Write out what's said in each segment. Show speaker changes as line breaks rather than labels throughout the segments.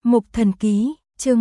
Mục Thần Ký, chương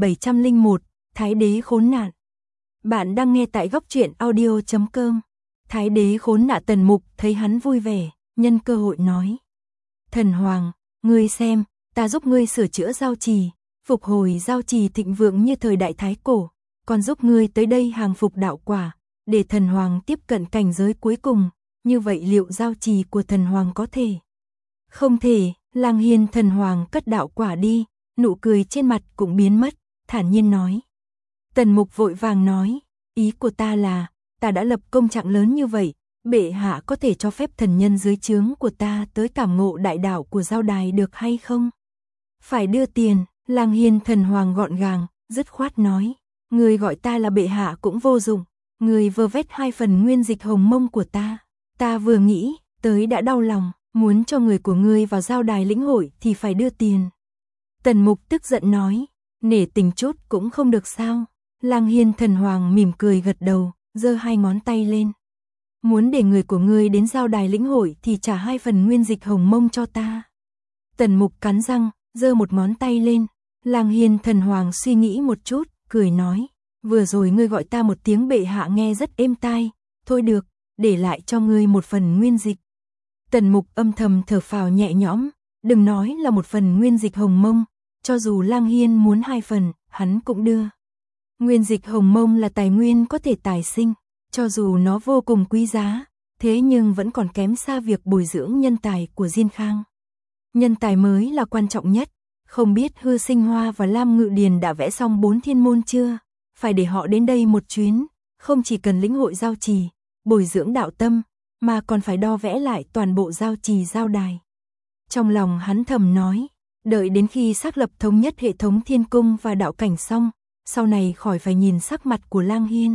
1701, Thái đế khốn nạn. Bạn đang nghe tại góc truyện audio.com. Thái đế khốn nạn. Tần Mục thấy hắn vui vẻ, nhân cơ hội nói: Thần Hoàng, ngươi xem, ta giúp ngươi sửa chữa giao trì, phục hồi giao trì thịnh vượng như thời đại Thái Cổ, còn giúp ngươi tới đây hàng phục đạo quả, để Thần Hoàng tiếp cận cảnh giới cuối cùng, như vậy liệu giao trì của Thần Hoàng có thể? Không thể. Lang Hiên Thần Hoàng cất đạo quả đi, nụ cười trên mặt cũng biến mất, thản nhiên nói. Tần Mục vội vàng nói, ý của ta là, ta đã lập công trạng lớn như vậy, bệ hạ có thể cho phép thần nhân dưới trướng của ta tới cảm ngộ đại đạo của giao đài được hay không? Phải đưa tiền. Lang Hiên Thần Hoàng gọn gàng, dứt khoát nói, người gọi ta là bệ hạ cũng vô dụng, người vơ vét 2 phần nguyên dịch hồng mông của ta vừa nghĩ, tới đã đau lòng. Muốn cho người của ngươi vào giao đài lĩnh hội thì phải đưa tiền. Tần Mục tức giận nói, nể tình chút cũng không được sao? Lang Hiên Thần Hoàng mỉm cười gật đầu, giơ 2 ngón tay lên. Muốn để người của ngươi đến giao đài lĩnh hội thì trả 2 phần nguyên dịch hồng mông cho ta. Tần Mục cắn răng, giơ 1 ngón tay lên. Lang Hiên Thần Hoàng suy nghĩ một chút, cười nói, vừa rồi ngươi gọi ta một tiếng bệ hạ nghe rất êm tai, thôi được, để lại cho ngươi 1 phần nguyên dịch. Tần Mục âm thầm thở phào nhẹ nhõm, đừng nói là 1 phần nguyên dịch hồng mông, cho dù Lang Hiên muốn 2 phần, hắn cũng đưa. Nguyên dịch hồng mông là tài nguyên có thể tài sinh, cho dù nó vô cùng quý giá, thế nhưng vẫn còn kém xa việc bồi dưỡng nhân tài của Diên Khang. Nhân tài mới là quan trọng nhất, không biết Hư Sinh Hoa và Lam Ngự Điền đã vẽ xong 4 thiên môn chưa, phải để họ đến đây một chuyến, không chỉ cần lĩnh hội giao trì, bồi dưỡng đạo tâm, mà còn phải đo vẽ lại toàn bộ giao trì giao đài. Trong lòng hắn thầm nói, đợi đến khi xác lập thống nhất hệ thống thiên cung và đạo cảnh xong, sau này khỏi phải nhìn sắc mặt của Lang Hiên.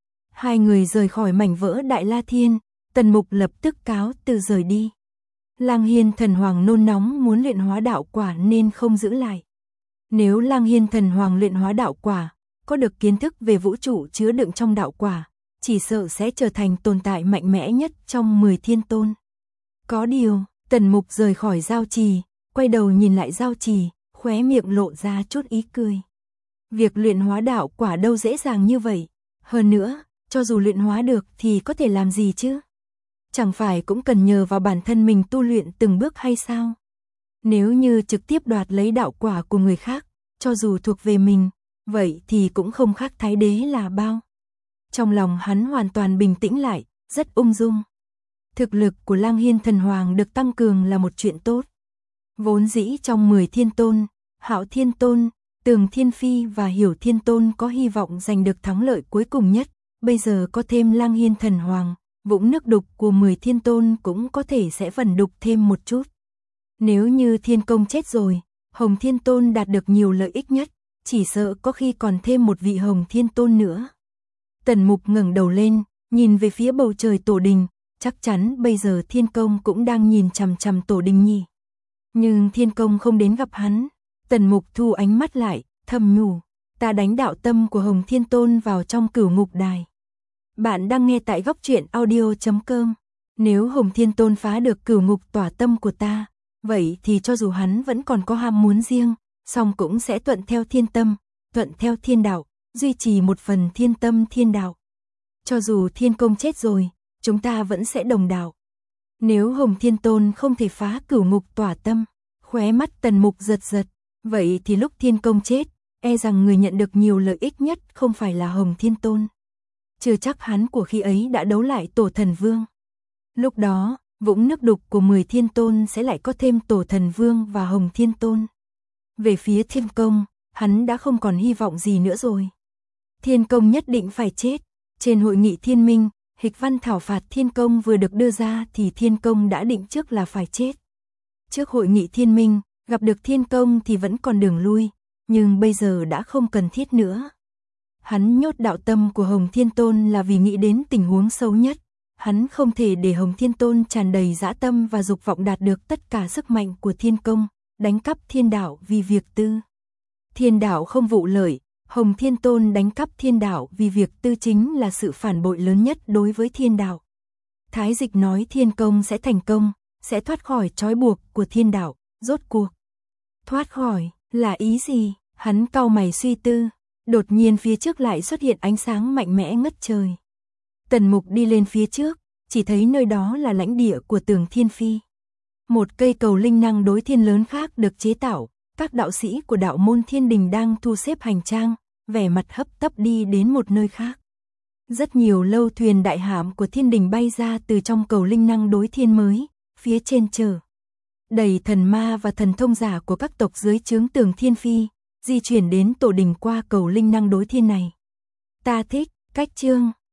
2 người rời khỏi mảnh vỡ Đại La Thiên, Tần Mục lập tức cáo từ rời đi. Lang Hiên Thần Hoàng nôn nóng muốn luyện hóa đạo quả nên không giữ lại. Nếu Lang Hiên Thần Hoàng luyện hóa đạo quả, có được kiến thức về vũ trụ chứa đựng trong đạo quả, chỉ sợ sẽ trở thành tồn tại mạnh mẽ nhất trong 10 thiên tôn. Có điều, Tần Mục rời khỏi giao trì, quay đầu nhìn lại giao trì, khóe miệng lộ ra chút ý cười. Việc luyện hóa đạo quả đâu dễ dàng như vậy, hơn nữa, cho dù luyện hóa được thì có thể làm gì chứ? Chẳng phải cũng cần nhờ vào bản thân mình tu luyện từng bước hay sao? Nếu như trực tiếp đoạt lấy đạo quả của người khác, cho dù thuộc về mình, vậy thì cũng không khác Thái đế là bao. Trong lòng hắn hoàn toàn bình tĩnh lại, rất ung dung. Thực lực của Lang Hiên Thần Hoàng được tăng cường là một chuyện tốt. Vốn dĩ trong 10 thiên tôn, Hạo Thiên Tôn, Tường Thiên Phi và Hiểu Thiên Tôn có hy vọng giành được thắng lợi cuối cùng nhất. Bây giờ có thêm Lang Hiên Thần Hoàng, vũng nước đục của 10 thiên tôn cũng có thể sẽ vẩn đục thêm một chút. Nếu như Thiên Công chết rồi, Hồng Thiên Tôn đạt được nhiều lợi ích nhất, chỉ sợ có khi còn thêm một vị Hồng Thiên Tôn nữa. Tần Mục ngẩng đầu lên, nhìn về phía bầu trời tổ đình, chắc chắn bây giờ Thiên Công cũng đang nhìn chằm chằm tổ đình nhỉ. Nhưng Thiên Công không đến gặp hắn. Tần Mục thu ánh mắt lại, thầm nhủ, ta đánh đạo tâm của Hồng Thiên Tôn vào trong Cửu Ngục Đài. Bạn đang nghe tại góc truyện audio.com. Nếu Hồng Thiên Tôn phá được Cửu Ngục tỏa tâm của ta, vậy thì cho dù hắn vẫn còn có ham muốn riêng, song cũng sẽ thuận theo thiên tâm, thuận theo thiên đạo, duy trì 1 phần thiên tâm thiên đạo. Cho dù Thiên Công chết rồi, chúng ta vẫn sẽ đồng đạo. Nếu Hồng Thiên Tôn không thể phá Cửu Ngục tỏa tâm, khóe mắt Tần Mục giật giật, vậy thì lúc Thiên Công chết, e rằng người nhận được nhiều lợi ích nhất không phải là Hồng Thiên Tôn. Chưa chắc hắn của khi ấy đã đấu lại Tổ Thần Vương. Lúc đó, vũng nước đục của 10 thiên tôn sẽ lại có thêm Tổ Thần Vương và Hồng Thiên Tôn. Về phía Thiên Công, hắn đã không còn hy vọng gì nữa rồi. Thiên Công nhất định phải chết. Trên hội nghị Thiên Minh, hịch văn thảo phạt Thiên Công vừa được đưa ra thì Thiên Công đã định trước là phải chết. Trước hội nghị Thiên Minh, gặp được Thiên Công thì vẫn còn đường lui, nhưng bây giờ đã không cần thiết nữa. Hắn nhốt đạo tâm của Hồng Thiên Tôn là vì nghĩ đến tình huống xấu nhất. Hắn không thể để Hồng Thiên Tôn tràn đầy dã tâm và dục vọng đạt được tất cả sức mạnh của Thiên Công, đánh cắp thiên đạo vì việc tư. Thiên đạo không vụ lợi, Hồng Thiên Tôn đánh cắp thiên đạo vì việc tư chính là sự phản bội lớn nhất đối với thiên đạo. Thái Dịch nói Thiên Công sẽ thành công, sẽ thoát khỏi trói buộc của thiên đạo, rốt cuộc thoát khỏi. Là ý gì? Hắn cau mày suy tư, đột nhiên phía trước lại xuất hiện ánh sáng mạnh mẽ ngất trời. Tần Mục đi lên phía trước, chỉ thấy nơi đó là lãnh địa của Tường Thiên Phi. Một cây cầu linh năng đối thiên lớn khác được chế tạo, các đạo sĩ của đạo môn Thiên Đình đang thu xếp hành trang, vẻ mặt hấp tấp đi đến một nơi khác. Rất nhiều lâu thuyền đại hạm của Thiên Đình bay ra từ trong cầu linh năng đối thiên mới, phía trên chở đầy thần ma và thần thông giả của các tộc dưới trướng Tường Thiên Phi, di chuyển đến tổ đình qua cầu linh năng đối thiên này. Ta thích cách chương